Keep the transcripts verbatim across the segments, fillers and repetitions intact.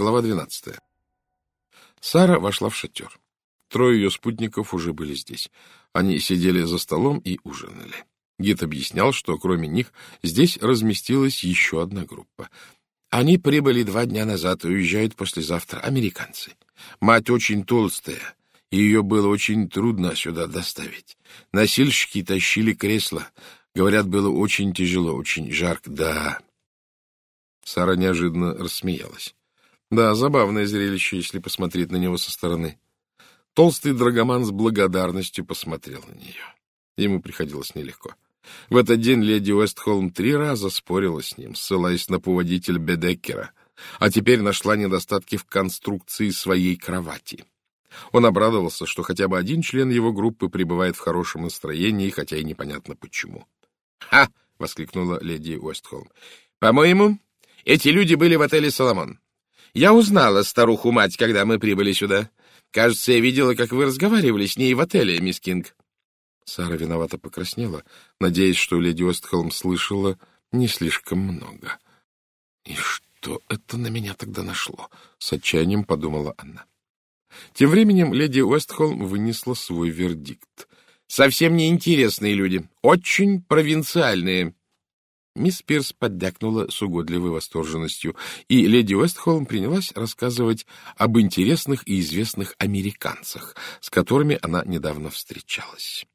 Глава двенадцатая. Сара вошла в шатер. Трое ее спутников уже были здесь. Они сидели за столом и ужинали. Гид объяснял, что кроме них здесь разместилась еще одна группа. Они прибыли два дня назад и уезжают послезавтра, американцы. Мать очень толстая, и ее было очень трудно сюда доставить. Носильщики тащили кресла. Говорят, было очень тяжело, очень жарко. Да. Сара неожиданно рассмеялась. Да, забавное зрелище, если посмотреть на него со стороны. Толстый драгоман с благодарностью посмотрел на нее. Ему приходилось нелегко. В этот день леди Уэстхолм три раза спорила с ним, ссылаясь на путеводитель Бедеккера, а теперь нашла недостатки в конструкции своей кровати. Он обрадовался, что хотя бы один член его группы пребывает в хорошем настроении, хотя и непонятно почему. «Ха!» — воскликнула леди Уэстхолм. «По-моему, эти люди были в отеле «Соломон». Я узнала старуху-мать, когда мы прибыли сюда. Кажется, я видела, как вы разговаривали с ней в отеле, мисс Кинг». Сара виновато покраснела, надеясь, что леди Уэстхолм слышала не слишком много. «И что это на меня тогда нашло?» — с отчаянием подумала она. Тем временем леди Уэстхолм вынесла свой вердикт. «Совсем неинтересные люди, очень провинциальные». Мисс Пирс поддакнула с угодливой восторженностью, и леди Уэстхолм принялась рассказывать об интересных и известных американцах, с которыми она недавно встречалась.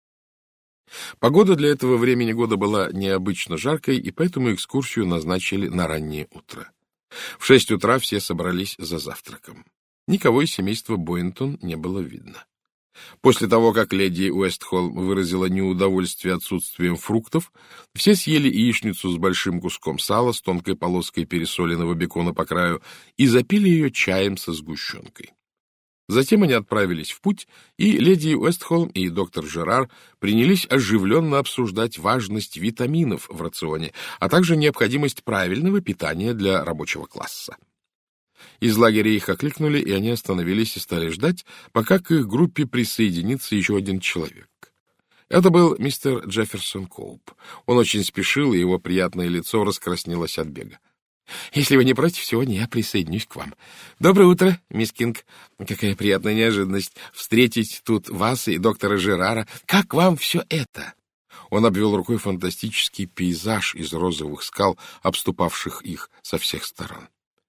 Погода для этого времени года была необычно жаркой, и поэтому экскурсию назначили на раннее утро. В шесть утра все собрались за завтраком. Никого из семейства Бойнтон не было видно. После того, как леди Уэстхолм выразила неудовольствие отсутствием фруктов, все съели яичницу с большим куском сала с тонкой полоской пересоленного бекона по краю и запили ее чаем со сгущенкой. Затем они отправились в путь, и леди Уэстхолм и доктор Жерар принялись оживленно обсуждать важность витаминов в рационе, а также необходимость правильного питания для рабочего класса. Из лагеря их окликнули, и они остановились и стали ждать, пока к их группе присоединится еще один человек. Это был мистер Джефферсон Коуп. Он очень спешил, и его приятное лицо раскраснелось от бега. — Если вы не против, сегодня я присоединюсь к вам. Доброе утро, мисс Кинг. Какая приятная неожиданность встретить тут вас и доктора Жерара. Как вам все это? Он обвел рукой фантастический пейзаж из розовых скал, обступавших их со всех сторон.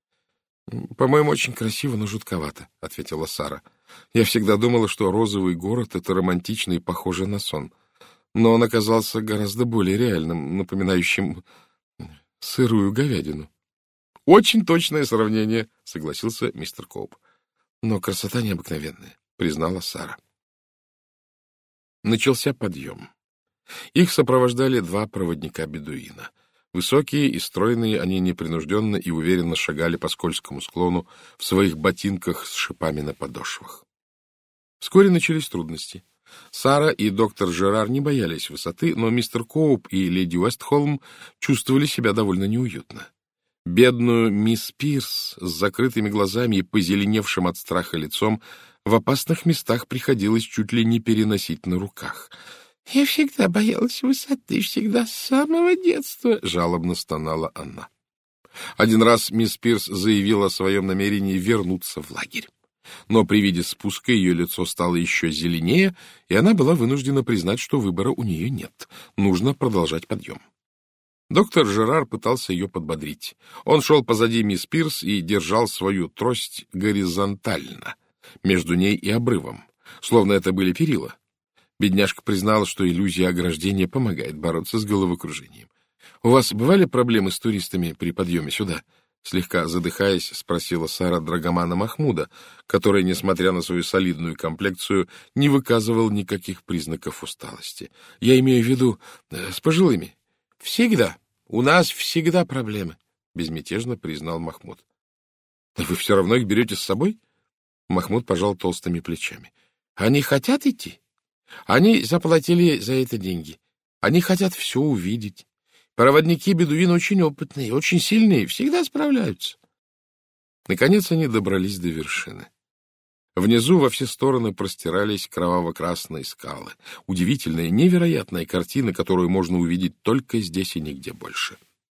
— По-моему, очень красиво, но жутковато, — ответила Сара. Я всегда думала, что розовый город — это романтично и похоже на сон. Но он оказался гораздо более реальным, напоминающим сырую говядину. — Очень точное сравнение, — согласился мистер Коуп. — Но красота необыкновенная, — признала Сара. Начался подъем. Их сопровождали два проводника-бедуина. Высокие и стройные, они непринужденно и уверенно шагали по скользкому склону в своих ботинках с шипами на подошвах. Вскоре начались трудности. Сара и доктор Жерар не боялись высоты, но мистер Коуп и леди Уэстхолм чувствовали себя довольно неуютно. Бедную мисс Пирс с закрытыми глазами и позеленевшим от страха лицом в опасных местах приходилось чуть ли не переносить на руках. — Я всегда боялась высоты, всегда с самого детства, — жалобно стонала она. Один раз мисс Пирс заявила о своем намерении вернуться в лагерь. Но при виде спуска ее лицо стало еще зеленее, и она была вынуждена признать, что выбора у нее нет. Нужно продолжать подъем. Доктор Жерар пытался ее подбодрить. Он шел позади мисс Пирс и держал свою трость горизонтально, между ней и обрывом, словно это были перила. Бедняжка признала, что иллюзия ограждения помогает бороться с головокружением. — У вас бывали проблемы с туристами при подъеме сюда? — слегка задыхаясь, спросила Сара драгомана Махмуда, который, несмотря на свою солидную комплекцию, не выказывал никаких признаков усталости. — Я имею в виду э, с пожилыми. — Всегда. У нас всегда проблемы, — безмятежно признал Махмуд. — Вы все равно их берете с собой? Махмуд пожал толстыми плечами. — Они хотят идти? Они заплатили за это деньги. Они хотят все увидеть. Проводники-бедуины очень опытные, очень сильные, всегда справляются. Наконец они добрались до вершины. Внизу во все стороны простирались кроваво-красные скалы. Удивительная, невероятная картина, которую можно увидеть только здесь и нигде больше.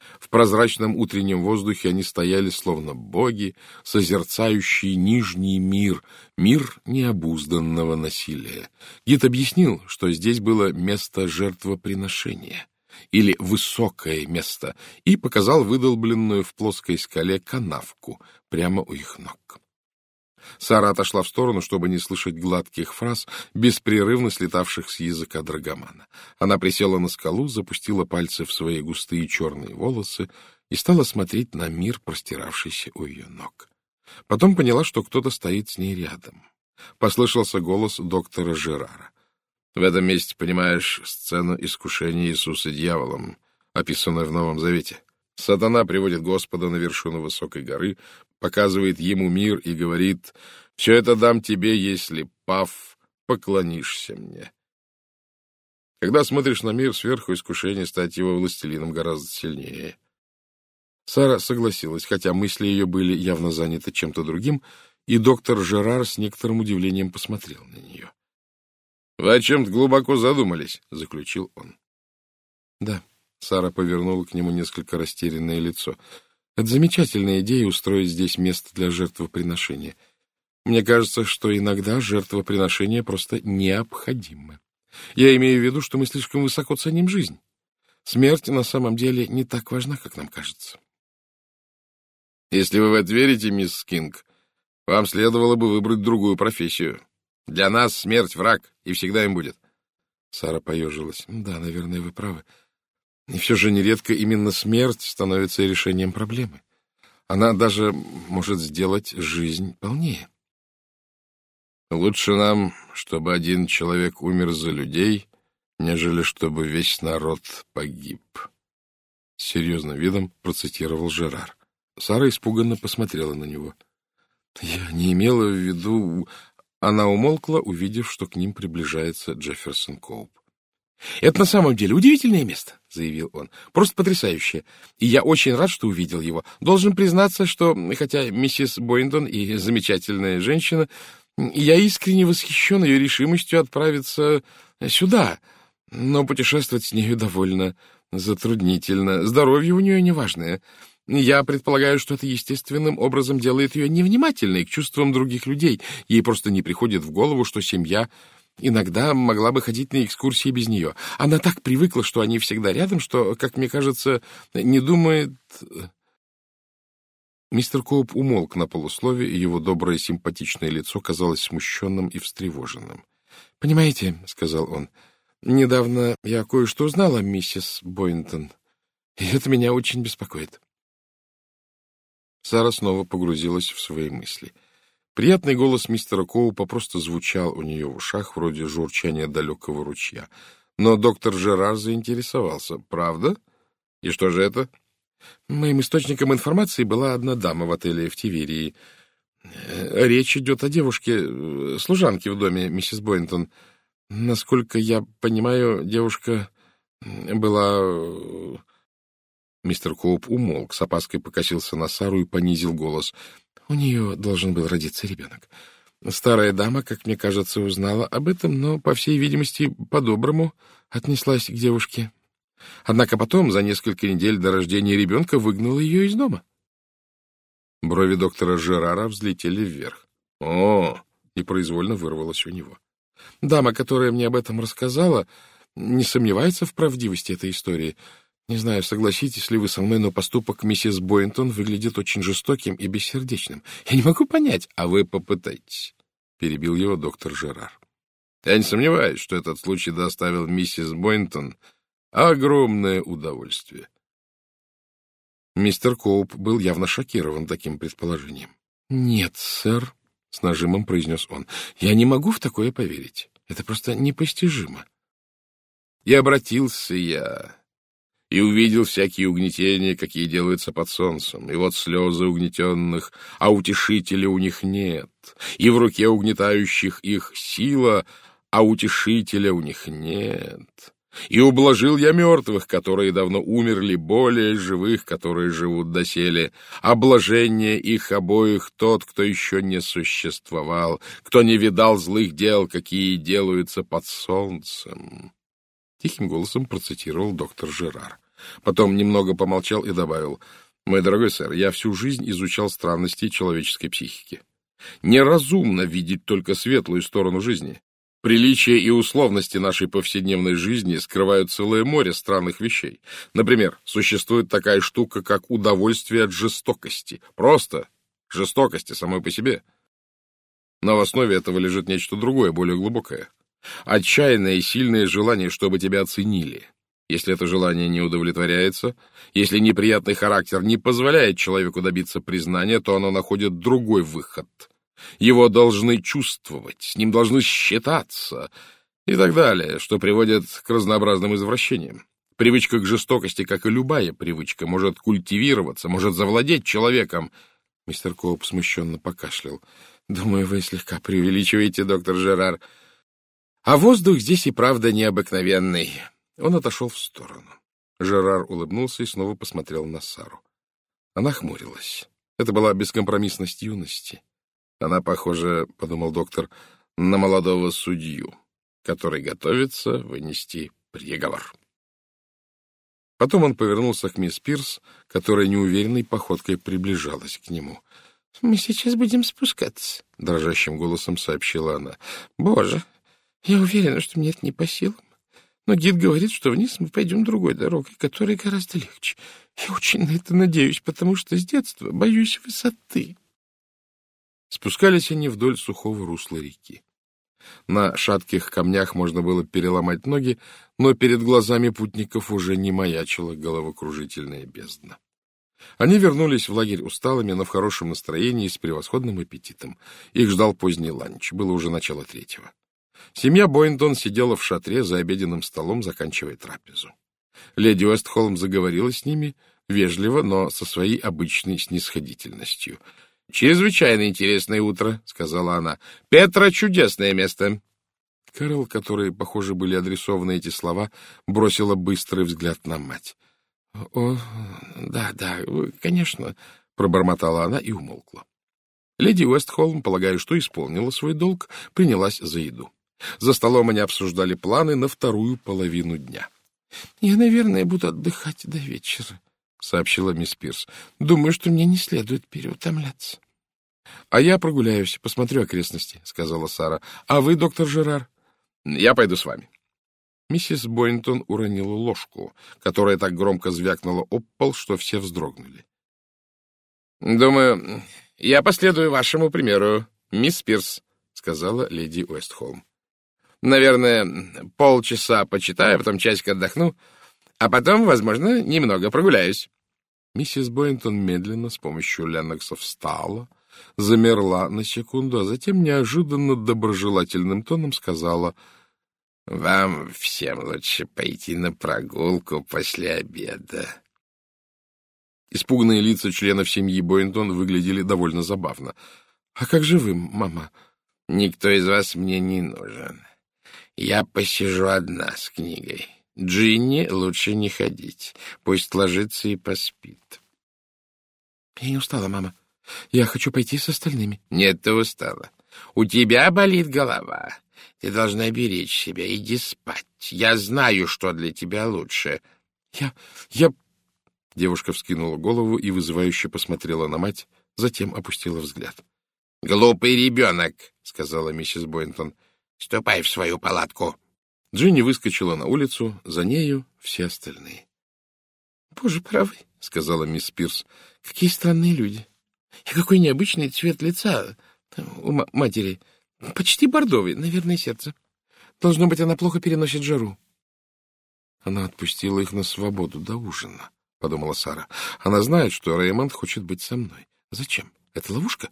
В прозрачном утреннем воздухе они стояли, словно боги, созерцающие нижний мир, мир необузданного насилия. Гид объяснил, что здесь было место жертвоприношения, или высокое место, и показал выдолбленную в плоской скале канавку прямо у их ног. Сара отошла в сторону, чтобы не слышать гладких фраз, беспрерывно слетавших с языка драгомана. Она присела на скалу, запустила пальцы в свои густые черные волосы и стала смотреть на мир, простиравшийся у ее ног. Потом поняла, что кто-то стоит с ней рядом. Послышался голос доктора Жерара. В этом месте, понимаешь, сцену искушения Иисуса дьяволом, описанную в Новом Завете. Сатана приводит Господа на вершину высокой горы, показывает ему мир и говорит: «Все это дам тебе, если, пав, поклонишься мне». Когда смотришь на мир сверху, искушение стать его властелином гораздо сильнее. Сара согласилась, хотя мысли ее были явно заняты чем-то другим, и доктор Жерар с некоторым удивлением посмотрел на нее. — Вы о чем-то глубоко задумались, — заключил он. — Да. Сара повернула к нему несколько растерянное лицо. Это замечательная идея — устроить здесь место для жертвоприношения. Мне кажется, что иногда жертвоприношения просто необходимы. Я имею в виду, что мы слишком высоко ценим жизнь. Смерть на самом деле не так важна, как нам кажется. Если вы в это верите, мисс Кинг, вам следовало бы выбрать другую профессию. Для нас смерть — враг, и всегда им будет. Сара поежилась. Да, наверное, вы правы. И все же нередко именно смерть становится решением проблемы. Она даже может сделать жизнь полнее. Лучше нам, чтобы один человек умер за людей, нежели чтобы весь народ погиб. С серьезным видом процитировал Жерар. Сара испуганно посмотрела на него. Я не имела в виду... Она умолкла, увидев, что к ним приближается Джефферсон Коуп. — Это на самом деле удивительное место, — заявил он. — Просто потрясающее. И я очень рад, что увидел его. Должен признаться, что, хотя миссис Бойнтон и замечательная женщина, я искренне восхищен ее решимостью отправиться сюда, но путешествовать с нею довольно затруднительно. Здоровье у нее неважное. Я предполагаю, что это естественным образом делает ее невнимательной к чувствам других людей. Ей просто не приходит в голову, что семья иногда могла бы ходить на экскурсии без нее. Она так привыкла, что они всегда рядом, что, как мне кажется, не думает... Мистер Коуп умолк на полуслове, и его доброе симпатичное лицо казалось смущенным и встревоженным. — Понимаете, — сказал он, — недавно я кое-что узнал о миссис Бойнтон, и это меня очень беспокоит. Сара снова погрузилась в свои мысли. Приятный голос мистера Коупа просто звучал у нее в ушах, вроде журчания далекого ручья. Но доктор Жерар заинтересовался. «Правда? И что же это?» «Моим источником информации была одна дама в отеле в Тиверии. Речь идет о девушке, служанке в доме миссис Бойнтон. Насколько я понимаю, девушка была...» Мистер Коуп умолк, с опаской покосился на Сару и понизил голос. У нее должен был родиться ребенок. Старая дама, как мне кажется, узнала об этом, но, по всей видимости, по-доброму отнеслась к девушке. Однако потом, за несколько недель до рождения ребенка, выгнала ее из дома. Брови доктора Жерара взлетели вверх. «О!» — непроизвольно вырвалось у него. Дама, которая мне об этом рассказала, не сомневается в правдивости этой истории. Не знаю, согласитесь ли вы со мной, но поступок миссис Бойнтон выглядит очень жестоким и бессердечным. Я не могу понять. А вы попытайтесь, — перебил его доктор Жерар. Я не сомневаюсь, что этот случай доставил миссис Бойнтон огромное удовольствие. Мистер Коуп был явно шокирован таким предположением. — Нет, сэр, — с нажимом произнес он, — я не могу в такое поверить. Это просто непостижимо. И обратился я... и увидел всякие угнетения, какие делаются под солнцем. И вот слезы угнетенных, а утешителя у них нет. И в руке угнетающих их сила, а утешителя у них нет. И ублажил я мертвых, которые давно умерли, более живых, которые живут доселе. Облажение их обоих тот, кто еще не существовал, кто не видал злых дел, какие делаются под солнцем. тихим голосом процитировал доктор Жерар. Потом немного помолчал и добавил: «Мой дорогой сэр, я всю жизнь изучал странности человеческой психики. Неразумно видеть только светлую сторону жизни. Приличия и условности нашей повседневной жизни скрывают целое море странных вещей. Например, существует такая штука, как удовольствие от жестокости. Просто жестокости самой по себе. Но в основе этого лежит нечто другое, более глубокое. Отчаянное и сильное желание, чтобы тебя оценили. Если это желание не удовлетворяется, если неприятный характер не позволяет человеку добиться признания, то оно находит другой выход. Его должны чувствовать, с ним должны считаться и так далее, что приводит к разнообразным извращениям. Привычка к жестокости, как и любая привычка, может культивироваться, может завладеть человеком. Мистер Коуп смущенно покашлял. «Думаю, вы слегка преувеличиваете, доктор Жерар. А воздух здесь и правда необыкновенный». Он отошел в сторону. Жерар улыбнулся и снова посмотрел на Сару. Она хмурилась. Это была бескомпромиссность юности. Она похожа, — подумал доктор, — на молодого судью, который готовится вынести приговор. Потом он повернулся к мисс Пирс, которая неуверенной походкой приближалась к нему. — Мы сейчас будем спускаться, — дрожащим голосом сообщила она. — Боже, я уверена, что мне это не по силам. Но гид говорит, что вниз мы пойдем другой дорогой, которая гораздо легче. Я очень на это надеюсь, потому что с детства боюсь высоты. Спускались они вдоль сухого русла реки. На шатких камнях можно было переломать ноги, но перед глазами путников уже не маячила головокружительная бездна. Они вернулись в лагерь усталыми, но в хорошем настроении и с превосходным аппетитом. Их ждал поздний ланч, было уже начало третьего. Семья Бойнтон сидела в шатре за обеденным столом, заканчивая трапезу. Леди Уэстхолм заговорила с ними, вежливо, но со своей обычной снисходительностью. — Чрезвычайно интересное утро, — сказала она. — Петра — чудесное место. Кэрол, которой, похоже, были адресованы эти слова, бросила быстрый взгляд на мать. — О, да, да, конечно, — пробормотала она и умолкла. Леди Уэстхолм, полагая, что исполнила свой долг, принялась за еду. За столом они обсуждали планы на вторую половину дня. — Я, наверное, буду отдыхать до вечера, — сообщила мисс Пирс. — Думаю, что мне не следует переутомляться. — А я прогуляюсь, посмотрю окрестности, — сказала Сара. — А вы, доктор Жерар? — Я пойду с вами. Миссис Бойнтон уронила ложку, которая так громко звякнула об пол, что все вздрогнули. — Думаю, я последую вашему примеру, мисс Пирс, — сказала леди Уэстхолм. — Наверное, полчаса почитаю, потом часик отдохну, а потом, возможно, немного прогуляюсь. Миссис Бойнтон медленно, с помощью Леннокса, встала, замерла на секунду, а затем неожиданно доброжелательным тоном сказала: — Вам всем лучше пойти на прогулку после обеда. Испуганные лица членов семьи Бойнтон выглядели довольно забавно. — А как же вы, мама? — Никто из вас мне не нужен. Я посижу одна с книгой. Джинни лучше не ходить. Пусть ложится и поспит. — Я не устала, мама. Я хочу пойти с остальными. — Нет, ты устала. У тебя болит голова. Ты должна беречь себя. Иди спать. Я знаю, что для тебя лучше. — Я... я... Девушка вскинула голову и вызывающе посмотрела на мать, затем опустила взгляд. — Глупый ребенок, — сказала миссис Бойнтон. — Ступай в свою палатку. Джинни выскочила на улицу, за нею все остальные. — Боже правый, — сказала мисс Пирс, — какие странные люди. И какой необычный цвет лица у матери. Почти бордовый, наверное, сердце. Должно быть, она плохо переносит жару. Она отпустила их на свободу до ужина, — подумала Сара. Она знает, что Реймонд хочет быть со мной. Зачем? Это ловушка?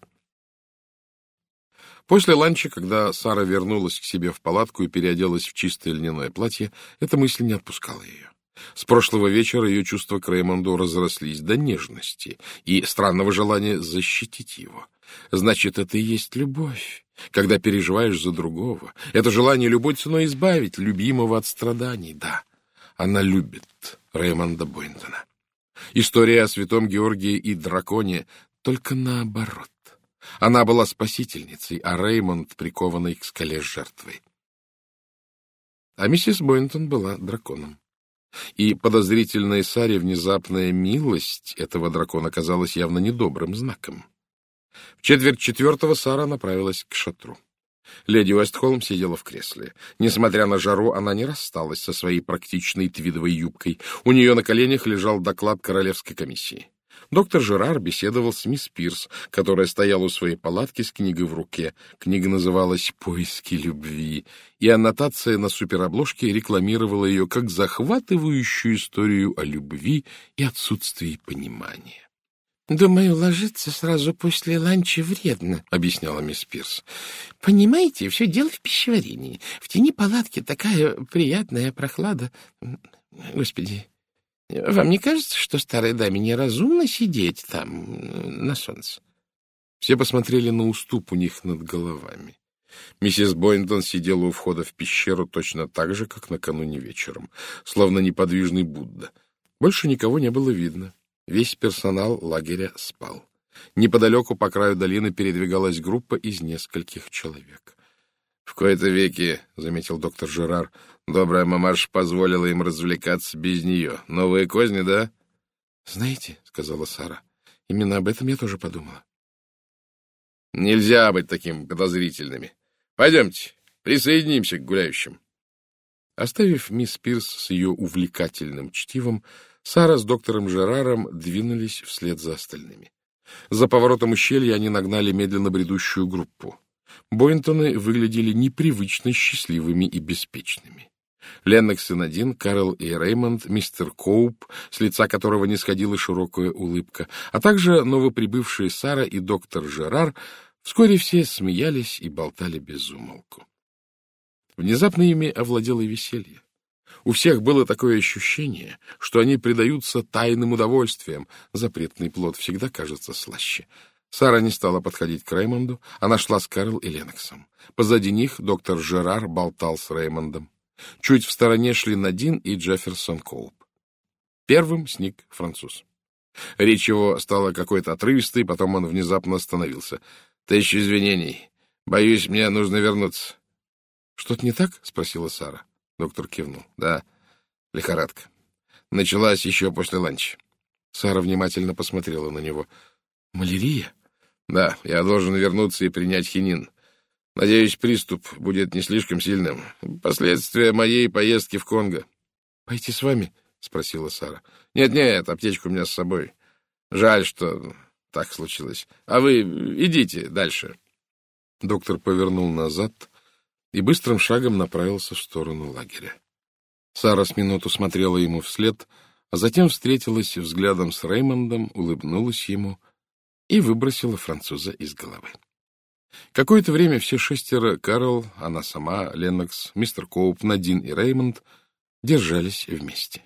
После ланча, когда Сара вернулась к себе в палатку и переоделась в чистое льняное платье, эта мысль не отпускала ее. С прошлого вечера ее чувства к Реймонду разрослись до нежности и странного желания защитить его. Значит, это и есть любовь, когда переживаешь за другого. Это желание любой ценой избавить любимого от страданий. Да, она любит Реймонда Бойнтона. История о святом Георгии и драконе только наоборот. Она была спасительницей, а Реймонд прикованной к скале жертвой. А миссис Бойнтон была драконом. И подозрительной Саре внезапная милость этого дракона казалась явно недобрым знаком. В четверть четвертого Сара направилась к шатру. Леди Уэстхолм сидела в кресле. Несмотря на жару, она не рассталась со своей практичной твидовой юбкой. У нее на коленях лежал доклад Королевской комиссии. Доктор Жерар беседовал с мисс Пирс, которая стояла у своей палатки с книгой в руке. Книга называлась «Поиски любви», и аннотация на суперобложке рекламировала ее как захватывающую историю о любви и отсутствии понимания. «Думаю, ложиться сразу после ланча вредно», — объясняла мисс Пирс. «Понимаете, все дело в пищеварении. В тени палатки такая приятная прохлада. Господи, вам не кажется, что старой даме неразумно сидеть там на солнце?» Все посмотрели на уступ у них над головами. Миссис Бойнтон сидела у входа в пещеру точно так же, как накануне вечером, словно неподвижный Будда. Больше никого не было видно. Весь персонал лагеря спал. Неподалеку по краю долины передвигалась группа из нескольких человек. — В кои-то веки, — заметил доктор Жерар, — добрая мамаша позволила им развлекаться без нее. Новые козни, да? — Знаете, — сказала Сара, — именно об этом я тоже подумала. — Нельзя быть такими подозрительными. Пойдемте, присоединимся к гуляющим. Оставив мисс Пирс с ее увлекательным чтивом, Сара с доктором Жераром двинулись вслед за остальными. За поворотом ущелья они нагнали медленно бредущую группу. Бойнтоны выглядели непривычно счастливыми и беспечными. Леннокс один, Карл и Реймонд, мистер Коуп, с лица которого не сходила широкая улыбка, а также новоприбывшие Сара и доктор Жерар, вскоре все смеялись и болтали без умолку. Внезапно ими овладело веселье. У всех было такое ощущение, что они предаются тайным удовольствиям. Запретный плод всегда кажется слаще. Сара не стала подходить к Реймонду, она шла с Карл и Ленноксом. Позади них доктор Жерар болтал с Реймондом. Чуть в стороне шли Надин и Джефферсон Коуп. Первым сник француз. Речь его стала какой-то отрывистой, потом он внезапно остановился. — Тысячу извинений. Боюсь, мне нужно вернуться. — Что-то не так? — спросила Сара. Доктор кивнул. — Да, лихорадка. Началась еще после ланча. Сара внимательно посмотрела на него. — Малярия? — Да, я должен вернуться и принять хинин. Надеюсь, приступ будет не слишком сильным. Последствия моей поездки в Конго. — Пойти с вами? — спросила Сара. Нет, — Нет-нет, аптечка у меня с собой. Жаль, что так случилось. А вы идите дальше. Доктор повернул назад и быстрым шагом направился в сторону лагеря. Сара с минуту смотрела ему вслед, а затем встретилась взглядом с Реймондом, улыбнулась ему и выбросила француза из головы. Какое-то время все шестеро — Карл, она сама, Леннокс, мистер Коуп, Надин и Реймонд — держались вместе.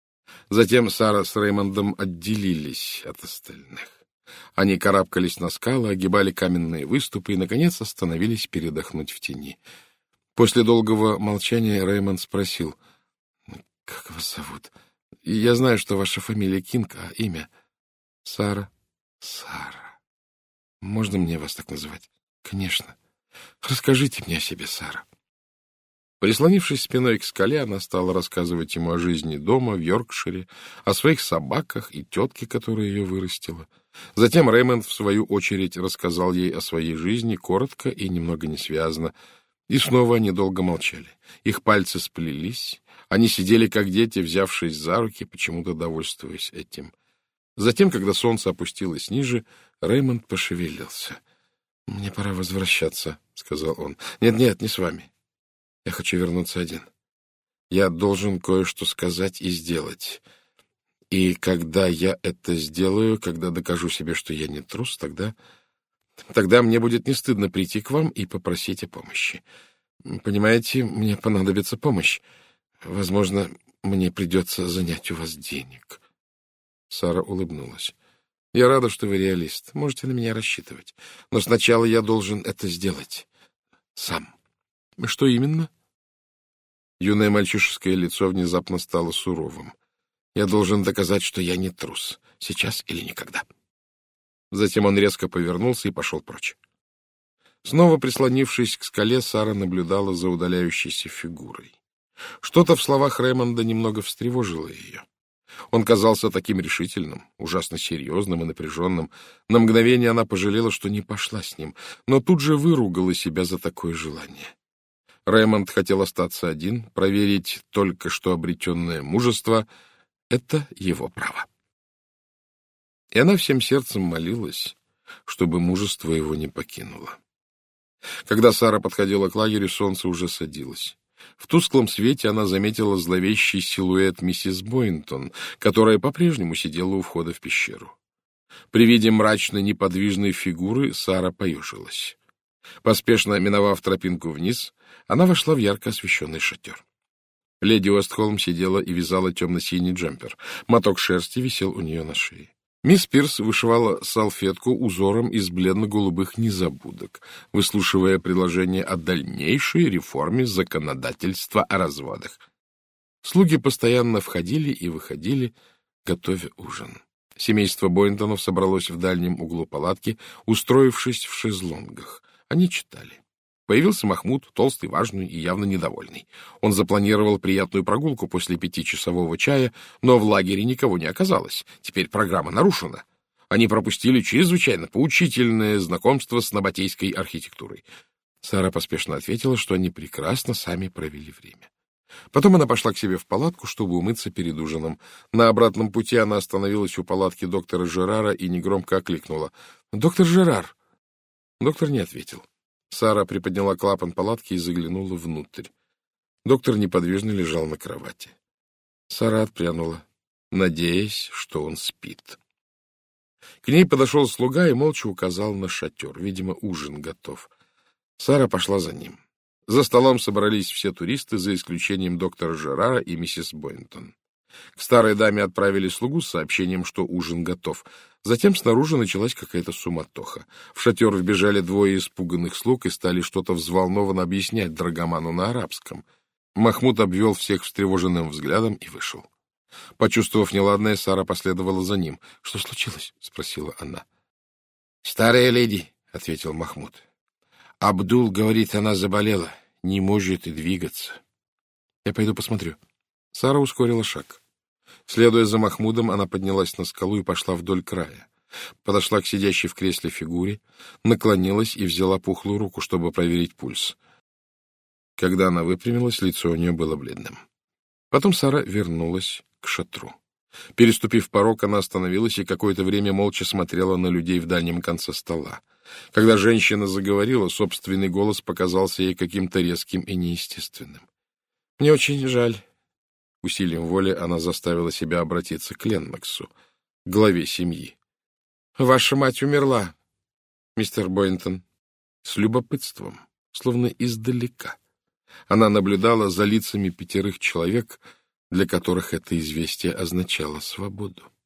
Затем Сара с Реймондом отделились от остальных. Они карабкались на скалы, огибали каменные выступы и, наконец, остановились передохнуть в тени. После долгого молчания Реймонд спросил: — Как вас зовут? Я знаю, что ваша фамилия Кинг, а имя? — Сара. — Сара. Можно мне вас так называть? — Конечно. Расскажите мне о себе, Сара. Прислонившись спиной к скале, она стала рассказывать ему о жизни дома в Йоркшире, о своих собаках и тетке, которая ее вырастила. Затем Реймонд, в свою очередь, рассказал ей о своей жизни, коротко и немного несвязно. И снова они долго молчали. Их пальцы сплелись. Они сидели, как дети, взявшись за руки, почему-то довольствуясь этим. Затем, когда солнце опустилось ниже, Реймонд пошевелился. — Мне пора возвращаться, — сказал он. — Нет-нет, не с вами. Я хочу вернуться один. Я должен кое-что сказать и сделать. И когда я это сделаю, когда докажу себе, что я не трус, тогда... Тогда мне будет не стыдно прийти к вам и попросить о помощи. Понимаете, мне понадобится помощь. Возможно, мне придется занять у вас денег. Сара улыбнулась. Я рада, что вы реалист. Можете на меня рассчитывать. Но сначала я должен это сделать. Сам. Что именно? Юное мальчишеское лицо внезапно стало суровым. Я должен доказать, что я не трус. Сейчас или никогда. Затем он резко повернулся и пошел прочь. Снова прислонившись к скале, Сара наблюдала за удаляющейся фигурой. Что-то в словах Рэймонда немного встревожило ее. Он казался таким решительным, ужасно серьезным и напряженным. На мгновение она пожалела, что не пошла с ним, но тут же выругала себя за такое желание. Рэймонд хотел остаться один, проверить только что обретенное мужество. Это его право. И она всем сердцем молилась, чтобы мужество его не покинуло. Когда Сара подходила к лагерю, солнце уже садилось. В тусклом свете она заметила зловещий силуэт миссис Бойнтон, которая по-прежнему сидела у входа в пещеру. При виде мрачной неподвижной фигуры Сара поежилась. Поспешно миновав тропинку вниз, она вошла в ярко освещенный шатер. Леди Уэстхолм сидела и вязала темно-синий джемпер. Моток шерсти висел у нее на шее. Мисс Пирс вышивала салфетку узором из бледно-голубых незабудок, выслушивая предложение о дальнейшей реформе законодательства о разводах. Слуги постоянно входили и выходили, готовя ужин. Семейство Бойнтонов собралось в дальнем углу палатки, устроившись в шезлонгах. Они читали. Появился Махмуд, толстый, важный и явно недовольный. Он запланировал приятную прогулку после пятичасового чая, но в лагере никого не оказалось. Теперь программа нарушена. Они пропустили чрезвычайно поучительное знакомство с набатейской архитектурой. Сара поспешно ответила, что они прекрасно сами провели время. Потом она пошла к себе в палатку, чтобы умыться перед ужином. На обратном пути она остановилась у палатки доктора Жерара и негромко окликнула: «Доктор Жерар!» Доктор не ответил. Сара приподняла клапан палатки и заглянула внутрь. Доктор неподвижно лежал на кровати. Сара отпрянула, надеясь, что он спит. К ней подошел слуга и молча указал на шатер. Видимо, ужин готов. Сара пошла за ним. За столом собрались все туристы, за исключением доктора Жерара и миссис Бойнтон. К старой даме отправили слугу с сообщением, что ужин готов. Затем снаружи началась какая-то суматоха. В шатер вбежали двое испуганных слуг и стали что-то взволнованно объяснять драгоману на арабском. Махмуд обвел всех встревоженным взглядом и вышел. Почувствовав неладное, Сара последовала за ним. — Что случилось? — спросила она. — Старая леди, — ответил Махмуд. — Абдул говорит, она заболела, не может и двигаться. — Я пойду посмотрю. Сара ускорила шаг. Следуя за Махмудом, она поднялась на скалу и пошла вдоль края. Подошла к сидящей в кресле фигуре, наклонилась и взяла пухлую руку, чтобы проверить пульс. Когда она выпрямилась, лицо у нее было бледным. Потом Сара вернулась к шатру. Переступив порог, она остановилась и какое-то время молча смотрела на людей в дальнем конце стола. Когда женщина заговорила, собственный голос показался ей каким-то резким и неестественным. — Мне очень жаль. Усилием воли она заставила себя обратиться к Ленноксу, главе семьи. — Ваша мать умерла, мистер Бойнтон. С любопытством, словно издалека. Она наблюдала за лицами пятерых человек, для которых это известие означало свободу.